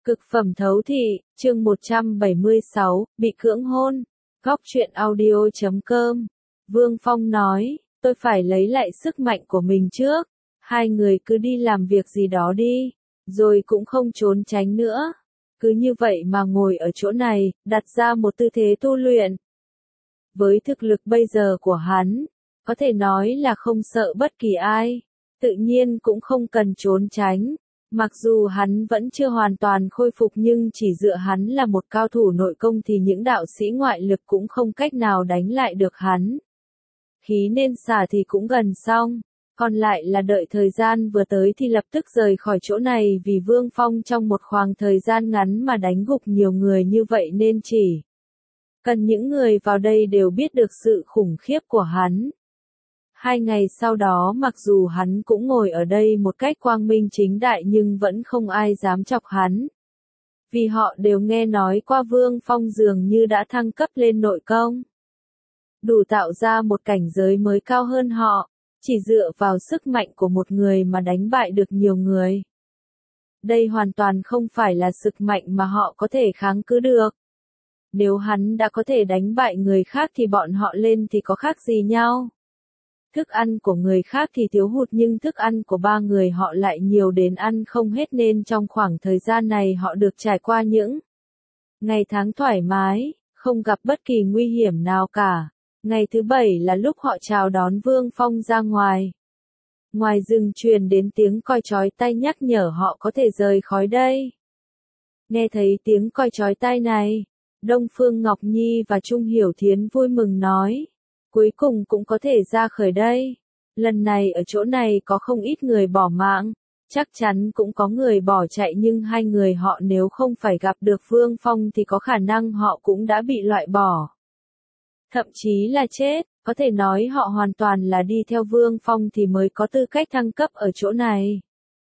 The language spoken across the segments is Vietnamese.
Cực phẩm thấu thị, chương 176, bị cưỡng hôn. Góc truyện audio.com. Vương Phong nói, tôi phải lấy lại sức mạnh của mình trước. Hai người cứ đi làm việc gì đó đi, rồi cũng không trốn tránh nữa. Cứ như vậy mà ngồi ở chỗ này, đặt ra một tư thế tu luyện. Với thực lực bây giờ của hắn, có thể nói là không sợ bất kỳ ai. Tự nhiên cũng không cần trốn tránh. Mặc dù hắn vẫn chưa hoàn toàn khôi phục nhưng chỉ dựa hắn là một cao thủ nội công thì những đạo sĩ ngoại lực cũng không cách nào đánh lại được hắn. Khí nên xả thì cũng gần xong, còn lại là đợi thời gian vừa tới thì lập tức rời khỏi chỗ này vì Vương Phong trong một khoảng thời gian ngắn mà đánh gục nhiều người như vậy nên chỉ cần những người vào đây đều biết được sự khủng khiếp của hắn. 2 ngày sau đó mặc dù hắn cũng ngồi ở đây một cách quang minh chính đại nhưng vẫn không ai dám chọc hắn. Vì họ đều nghe nói qua Vương Phong dường như đã thăng cấp lên nội công. Đủ tạo ra một cảnh giới mới cao hơn họ, chỉ dựa vào sức mạnh của một người mà đánh bại được nhiều người. Đây hoàn toàn không phải là sức mạnh mà họ có thể kháng cự được. Nếu hắn đã có thể đánh bại người khác thì bọn họ lên thì có khác gì nhau. Thức ăn của người khác thì thiếu hụt nhưng thức ăn của ba người họ lại nhiều đến ăn không hết nên trong khoảng thời gian này họ được trải qua những ngày tháng thoải mái, không gặp bất kỳ nguy hiểm nào cả. Ngày thứ 7 là lúc họ chào đón Vương Phong ra ngoài. Ngoài rừng truyền đến tiếng còi chói tai nhắc nhở họ có thể rời khỏi đây. Nghe thấy tiếng còi chói tai này, Đông Phương Ngọc Nhi và Trung Hiểu Thiến vui mừng nói. Cuối cùng cũng có thể ra khỏi đây. Lần này ở chỗ này có không ít người bỏ mạng. Chắc chắn cũng có người bỏ chạy nhưng hai người họ nếu không phải gặp được Vương Phong thì có khả năng họ cũng đã bị loại bỏ. Thậm chí là chết, có thể nói họ hoàn toàn là đi theo Vương Phong thì mới có tư cách thăng cấp ở chỗ này.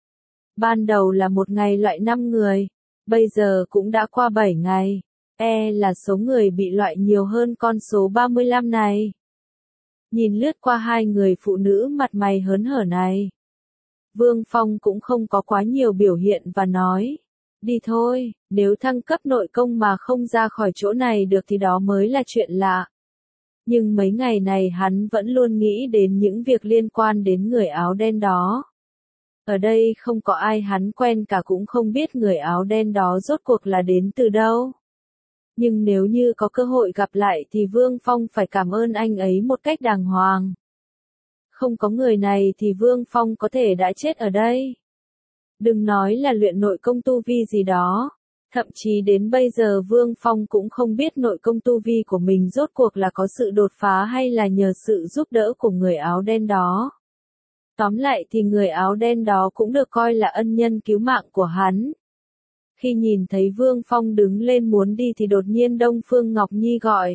Ban đầu là một ngày loại 5 người, bây giờ cũng đã qua 7 ngày. Là số người bị loại nhiều hơn con số 35 này. Nhìn lướt qua hai người phụ nữ mặt mày hớn hở này. Vương Phong cũng không có quá nhiều biểu hiện và nói. Đi thôi, nếu thăng cấp nội công mà không ra khỏi chỗ này được thì đó mới là chuyện lạ. Nhưng mấy ngày này hắn vẫn luôn nghĩ đến những việc liên quan đến người áo đen đó. Ở đây không có ai hắn quen cả cũng không biết người áo đen đó rốt cuộc là đến từ đâu. Nhưng nếu như có cơ hội gặp lại thì Vương Phong phải cảm ơn anh ấy một cách đàng hoàng. Không có người này thì Vương Phong có thể đã chết ở đây. Đừng nói là luyện nội công tu vi gì đó. Thậm chí đến bây giờ Vương Phong cũng không biết nội công tu vi của mình rốt cuộc là có sự đột phá hay là nhờ sự giúp đỡ của người áo đen đó. Tóm lại thì người áo đen đó cũng được coi là ân nhân cứu mạng của hắn. Khi nhìn thấy Vương Phong đứng lên muốn đi thì đột nhiên Đông Phương Ngọc Nhi gọi.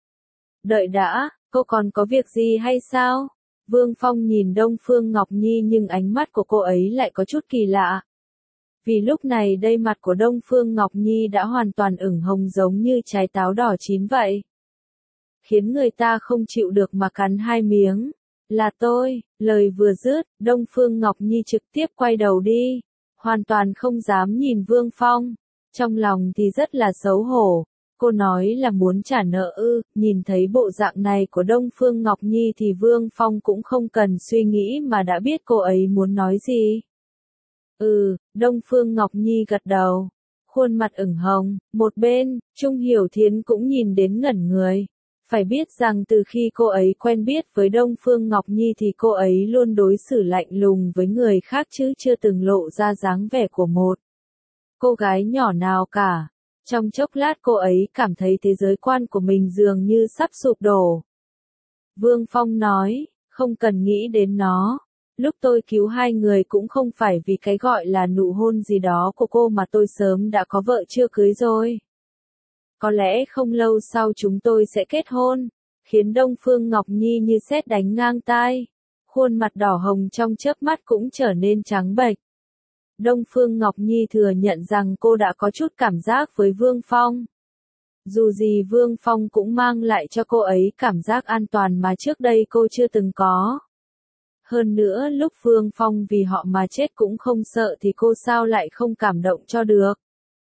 Đợi đã, cô còn có việc gì hay sao? Vương Phong nhìn Đông Phương Ngọc Nhi nhưng ánh mắt của cô ấy lại có chút kỳ lạ. Vì lúc này đây mặt của Đông Phương Ngọc Nhi đã hoàn toàn ửng hồng giống như trái táo đỏ chín vậy. Khiến người ta không chịu được mà cắn hai miếng. Là tôi, lời vừa dứt, Đông Phương Ngọc Nhi trực tiếp quay đầu đi. Hoàn toàn không dám nhìn Vương Phong. Trong lòng thì rất là xấu hổ. Cô nói là muốn trả nợ nhìn thấy bộ dạng này của Đông Phương Ngọc Nhi thì Vương Phong cũng không cần suy nghĩ mà đã biết cô ấy muốn nói gì. Đông Phương Ngọc Nhi gật đầu. Khuôn mặt ửng hồng, một bên, Trung Hiểu Thiến cũng nhìn đến ngẩn người. Phải biết rằng từ khi cô ấy quen biết với Đông Phương Ngọc Nhi thì cô ấy luôn đối xử lạnh lùng với người khác chứ chưa từng lộ ra dáng vẻ của một cô gái nhỏ nào cả. Trong chốc lát cô ấy cảm thấy thế giới quan của mình dường như sắp sụp đổ. Vương Phong nói, không cần nghĩ đến nó. Lúc tôi cứu hai người cũng không phải vì cái gọi là nụ hôn gì đó của cô mà tôi sớm đã có vợ chưa cưới rồi. Có lẽ không lâu sau chúng tôi sẽ kết hôn, khiến Đông Phương Ngọc Nhi như sét đánh ngang tai. Khuôn mặt đỏ hồng trong chớp mắt cũng trở nên trắng bệch. Đông Phương Ngọc Nhi thừa nhận rằng cô đã có chút cảm giác với Vương Phong. Dù gì Vương Phong cũng mang lại cho cô ấy cảm giác an toàn mà trước đây cô chưa từng có. Hơn nữa lúc Vương Phong vì họ mà chết cũng không sợ thì cô sao lại không cảm động cho được.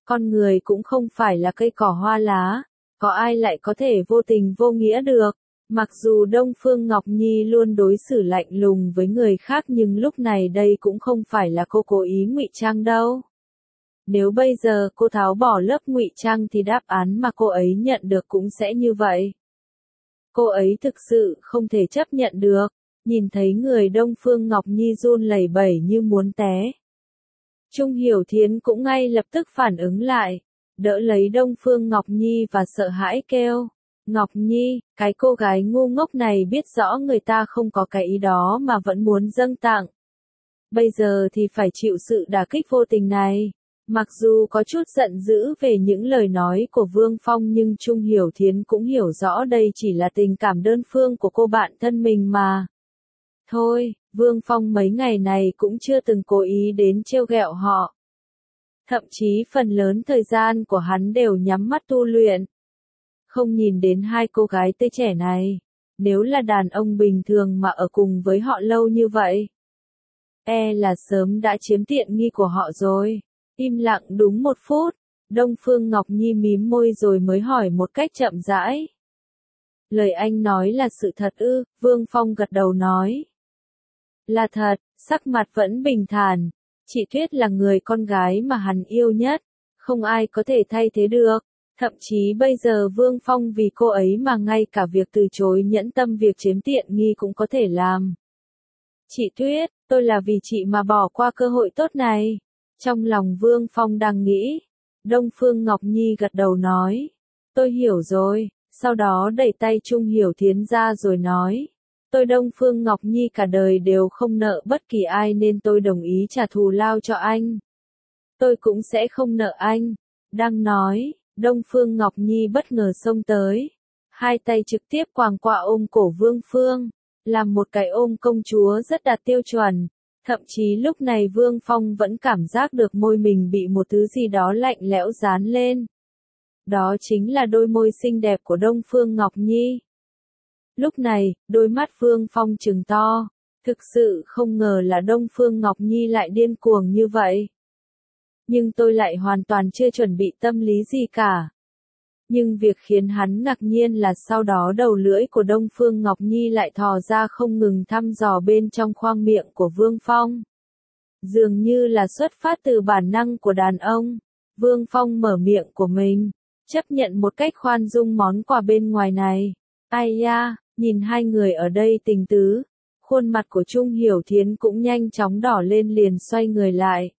Con người cũng không phải là cây cỏ hoa lá, có ai lại có thể vô tình vô nghĩa được. Mặc dù Đông Phương Ngọc Nhi luôn đối xử lạnh lùng với người khác nhưng lúc này đây cũng không phải là cô cố ý ngụy trang đâu. Nếu bây giờ cô tháo bỏ lớp ngụy trang thì đáp án mà cô ấy nhận được cũng sẽ như vậy. Cô ấy thực sự không thể chấp nhận được, nhìn thấy người Đông Phương Ngọc Nhi run lẩy bẩy như muốn té. Trung Hiểu Thiến cũng ngay lập tức phản ứng lại, đỡ lấy Đông Phương Ngọc Nhi và sợ hãi kêu. Ngọc Nhi, cái cô gái ngu ngốc này biết rõ người ta không có cái ý đó mà vẫn muốn dâng tặng. Bây giờ thì phải chịu sự đả kích vô tình này. Mặc dù có chút giận dữ về những lời nói của Vương Phong nhưng Trung Hiểu Thiến cũng hiểu rõ đây chỉ là tình cảm đơn phương của cô bạn thân mình mà. Thôi, Vương Phong mấy ngày này cũng chưa từng cố ý đến trêu ghẹo họ. Thậm chí phần lớn thời gian của hắn đều nhắm mắt tu luyện. Không nhìn đến hai cô gái tươi trẻ này, nếu là đàn ông bình thường mà ở cùng với họ lâu như vậy, là sớm đã chiếm tiện nghi của họ rồi. Im lặng đúng 1 phút, Đông Phương Ngọc Nhi mím môi rồi mới hỏi một cách chậm rãi. Lời anh nói là sự thật ư? Vương Phong gật đầu nói. Là thật, sắc mặt vẫn bình thản. Chị Tuyết là người con gái mà hắn yêu nhất, không ai có thể thay thế được. Thậm chí bây giờ Vương Phong vì cô ấy mà ngay cả việc từ chối nhẫn tâm việc chiếm tiện nghi cũng có thể làm. Chị Tuyết, tôi là vì chị mà bỏ qua cơ hội tốt này. Trong lòng Vương Phong đang nghĩ, Đông Phương Ngọc Nhi gật đầu nói, tôi hiểu rồi, sau đó đẩy tay Trung Hiểu Thiến ra rồi nói, tôi Đông Phương Ngọc Nhi cả đời đều không nợ bất kỳ ai nên tôi đồng ý trả thù lao cho anh. Tôi cũng sẽ không nợ anh. Đang nói, Đông Phương Ngọc Nhi bất ngờ xông tới, hai tay trực tiếp quàng qua ôm cổ Vương Phương, làm một cái ôm công chúa rất đạt tiêu chuẩn. Thậm chí lúc này Vương Phong vẫn cảm giác được môi mình bị một thứ gì đó lạnh lẽo dán lên. Đó chính là đôi môi xinh đẹp của Đông Phương Ngọc Nhi. Lúc này, đôi mắt Vương Phong trừng to, thực sự không ngờ là Đông Phương Ngọc Nhi lại điên cuồng như vậy. Nhưng tôi lại hoàn toàn chưa chuẩn bị tâm lý gì cả. Nhưng việc khiến hắn ngạc nhiên là sau đó đầu lưỡi của Đông Phương Ngọc Nhi lại thò ra không ngừng thăm dò bên trong khoang miệng của Vương Phong. Dường như là xuất phát từ bản năng của đàn ông, Vương Phong mở miệng của mình, chấp nhận một cách khoan dung món quà bên ngoài này. Ai da, nhìn hai người ở đây tình tứ, khuôn mặt của Trung Hiểu Thiến cũng nhanh chóng đỏ lên liền xoay người lại.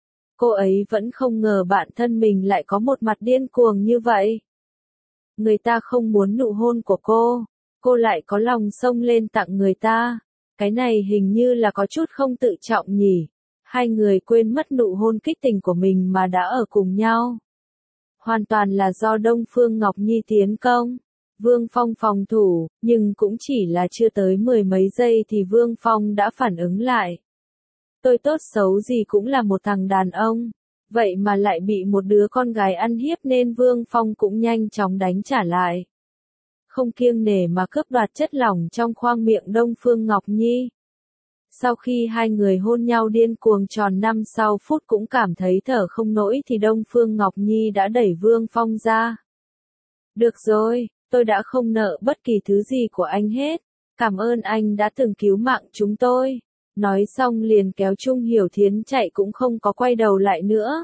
Cô ấy vẫn không ngờ bạn thân mình lại có một mặt điên cuồng như vậy. Người ta không muốn nụ hôn của cô lại có lòng xông lên tặng người ta. Cái này hình như là có chút không tự trọng nhỉ. Hai người quên mất nụ hôn kích tình của mình mà đã ở cùng nhau. Hoàn toàn là do Đông Phương Ngọc Nhi tiến công. Vương Phong phòng thủ, nhưng cũng chỉ là chưa tới 10 mấy giây thì Vương Phong đã phản ứng lại. Tôi tốt xấu gì cũng là một thằng đàn ông. Vậy mà lại bị một đứa con gái ăn hiếp nên Vương Phong cũng nhanh chóng đánh trả lại. Không kiêng nể mà cướp đoạt chất lỏng trong khoang miệng Đông Phương Ngọc Nhi. Sau khi hai người hôn nhau điên cuồng tròn 5 sau phút cũng cảm thấy thở không nổi thì Đông Phương Ngọc Nhi đã đẩy Vương Phong ra. Được rồi, tôi đã không nợ bất kỳ thứ gì của anh hết. Cảm ơn anh đã từng cứu mạng chúng tôi. Nói xong liền kéo Trung Hiểu Thiến chạy cũng không có quay đầu lại nữa.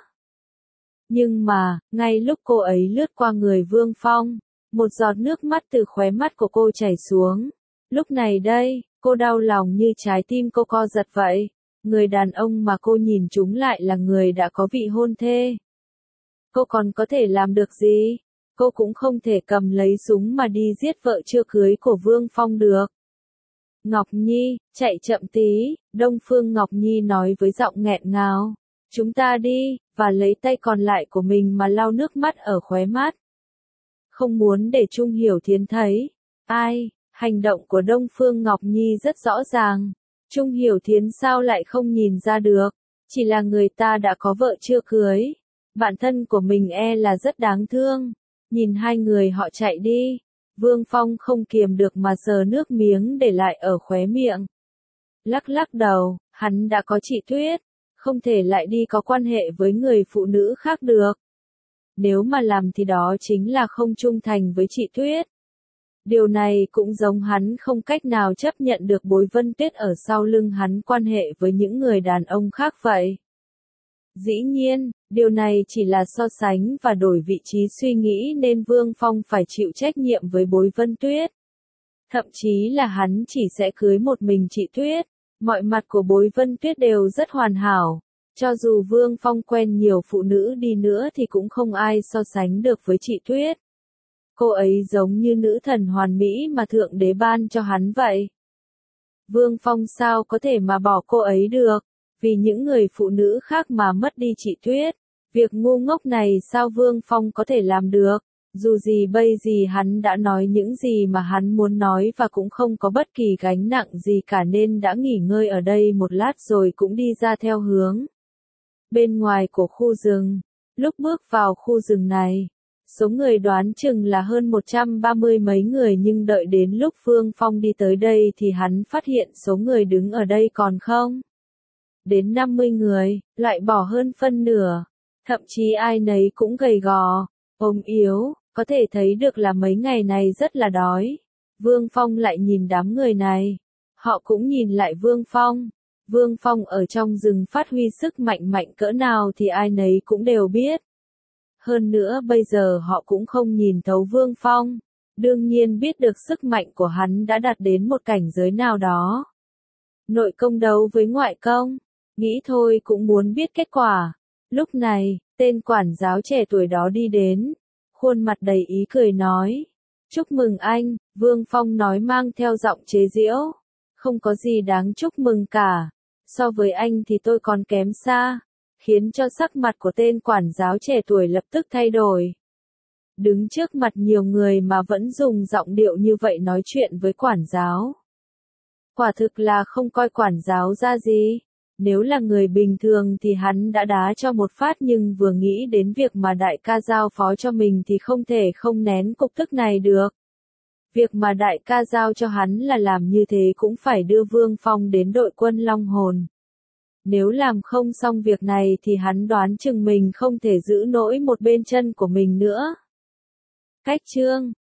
Nhưng mà, ngay lúc cô ấy lướt qua người Vương Phong, một giọt nước mắt từ khóe mắt của cô chảy xuống. Lúc này đây, cô đau lòng như trái tim cô co giật vậy. Người đàn ông mà cô nhìn trúng lại là người đã có vị hôn thê. Cô còn có thể làm được gì? Cô cũng không thể cầm lấy súng mà đi giết vợ chưa cưới của Vương Phong được. Ngọc Nhi, chạy chậm tí, Đông Phương Ngọc Nhi nói với giọng nghẹn ngào. Chúng ta đi, và lấy tay còn lại của mình mà lau nước mắt ở khóe mắt. Không muốn để Trung Hiểu Thiến thấy. Hành động của Đông Phương Ngọc Nhi rất rõ ràng. Trung Hiểu Thiến sao lại không nhìn ra được. Chỉ là người ta đã có vợ chưa cưới. Bản thân của mình là rất đáng thương. Nhìn hai người họ chạy đi. Vương Phong không kiềm được mà sờ nước miếng để lại ở khóe miệng. Lắc lắc đầu, hắn đã có chị Tuyết, không thể lại đi có quan hệ với người phụ nữ khác được. Nếu mà làm thì đó chính là không trung thành với chị Tuyết. Điều này cũng giống hắn không cách nào chấp nhận được Bối Vân Tuyết ở sau lưng hắn quan hệ với những người đàn ông khác vậy. Dĩ nhiên, điều này chỉ là so sánh và đổi vị trí suy nghĩ nên Vương Phong phải chịu trách nhiệm với Bối Vân Tuyết. Thậm chí là hắn chỉ sẽ cưới một mình chị Tuyết. Mọi mặt của Bối Vân Tuyết đều rất hoàn hảo. Cho dù Vương Phong quen nhiều phụ nữ đi nữa thì cũng không ai so sánh được với chị Tuyết. Cô ấy giống như nữ thần hoàn mỹ mà Thượng Đế ban cho hắn vậy. Vương Phong sao có thể mà bỏ cô ấy được, vì những người phụ nữ khác mà mất đi chị Tuyết. Việc ngu ngốc này sao Vương Phong có thể làm được, dù gì bây giờ hắn đã nói những gì mà hắn muốn nói và cũng không có bất kỳ gánh nặng gì cả nên đã nghỉ ngơi ở đây một lát rồi cũng đi ra theo hướng bên ngoài của khu rừng. Lúc bước vào khu rừng này, số người đoán chừng là hơn 130 mấy người nhưng đợi đến lúc Vương Phong đi tới đây thì hắn phát hiện số người đứng ở đây còn không đến 50 người, loại bỏ hơn phân nửa. Thậm chí ai nấy cũng gầy gò, ốm yếu, có thể thấy được là mấy ngày này rất là đói. Vương Phong lại nhìn đám người này. Họ cũng nhìn lại Vương Phong. Vương Phong ở trong rừng phát huy sức mạnh mạnh cỡ nào thì ai nấy cũng đều biết. Hơn nữa bây giờ họ cũng không nhìn thấu Vương Phong. Đương nhiên biết được sức mạnh của hắn đã đạt đến một cảnh giới nào đó. Nội công đấu với ngoại công. Nghĩ thôi cũng muốn biết kết quả. Lúc này, tên quản giáo trẻ tuổi đó đi đến. Khuôn mặt đầy ý cười nói. Chúc mừng anh, Vương Phong nói mang theo giọng chế giễu. Không có gì đáng chúc mừng cả. So với anh thì tôi còn kém xa. Khiến cho sắc mặt của tên quản giáo trẻ tuổi lập tức thay đổi. Đứng trước mặt nhiều người mà vẫn dùng giọng điệu như vậy nói chuyện với quản giáo. Quả thực là không coi quản giáo ra gì. Nếu là người bình thường thì hắn đã đá cho một phát nhưng vừa nghĩ đến việc mà đại ca giao phó cho mình thì không thể không nén cục tức này được. Việc mà đại ca giao cho hắn là làm như thế cũng phải đưa Vương Phong đến đội quân Long Hồn. Nếu làm không xong việc này thì hắn đoán chừng mình không thể giữ nổi một bên chân của mình nữa. Cách chương